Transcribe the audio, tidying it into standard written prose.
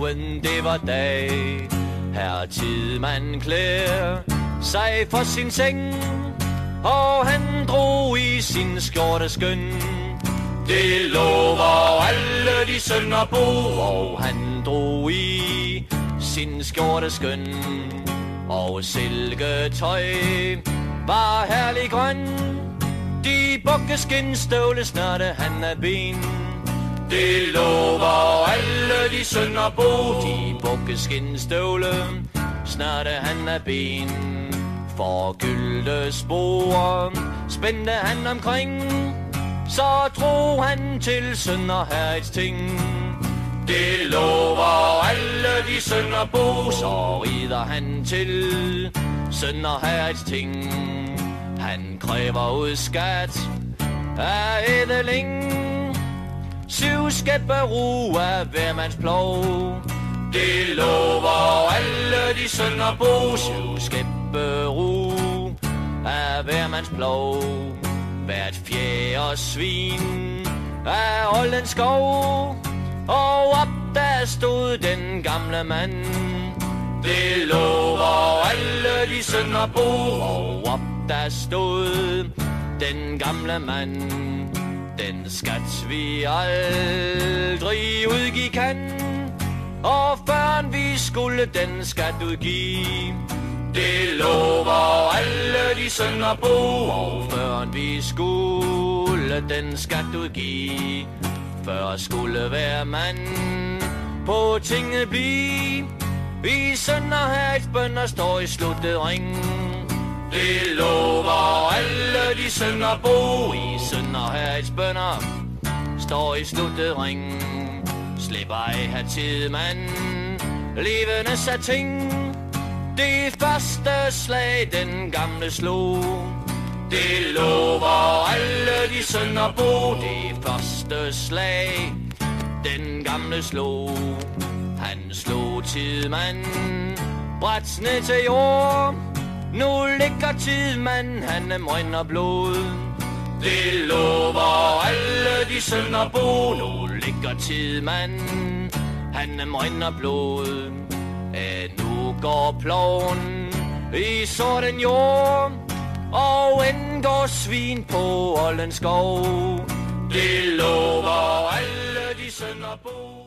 skoven, det var dag. Herr Tidemand klæder sig for sin seng, og han drog i sin skjorte skøn. Det lover alle de Sønderbo, og han drog i sin skjorte skøn. Og silketøj var herlig grøn, de bukkeskinstøvle snørte han af ben. Det lover alle de Sønderbo, de bukkeskinstøvle snørte han af ben. Forgyldte spor spændte han omkring, så drog han til Sønderherreds ting. Det lover alle de Sønderbo, så rider han til Sønderherreds ting. Han kræver ud skat af ædeling, 7 skæpperu af hvermands plov. Det lover alle de Sønderbo, 7 skæpperu af hvermands plov. Hvert fjerde svin af Oldens skov, og op der stod den gamle mand. Det lover alle de Sønderbo, og op der stod den gamle mand. Den skat vi aldrig udgik han, og førend vi skulle den skat udgive. Det lover alle de Sønderbo, og førend vi skulle den skat udgive. Før skulle hver mand på tinget blive, i Sønderherreds bønder står i sluttet ring. Det lover alle de Sønderbo, i Sønderherreds bønder står i sluttet ring. Slip ej herr Tidemand levende sig ting, det første slag den gamle slog. Det lover alle de Sønderbo, det første slag den gamle slog. Han slog Tidemand bræt ned til jord, nu ligger Tidemand, han er møn og blod. Det lover alle de Sønderbo, nu ligger Tidemand, han er møn og blod. Nu går ploven i sorten jord, og end går svin på Oldens skov. Det lover alle de Sønderbo.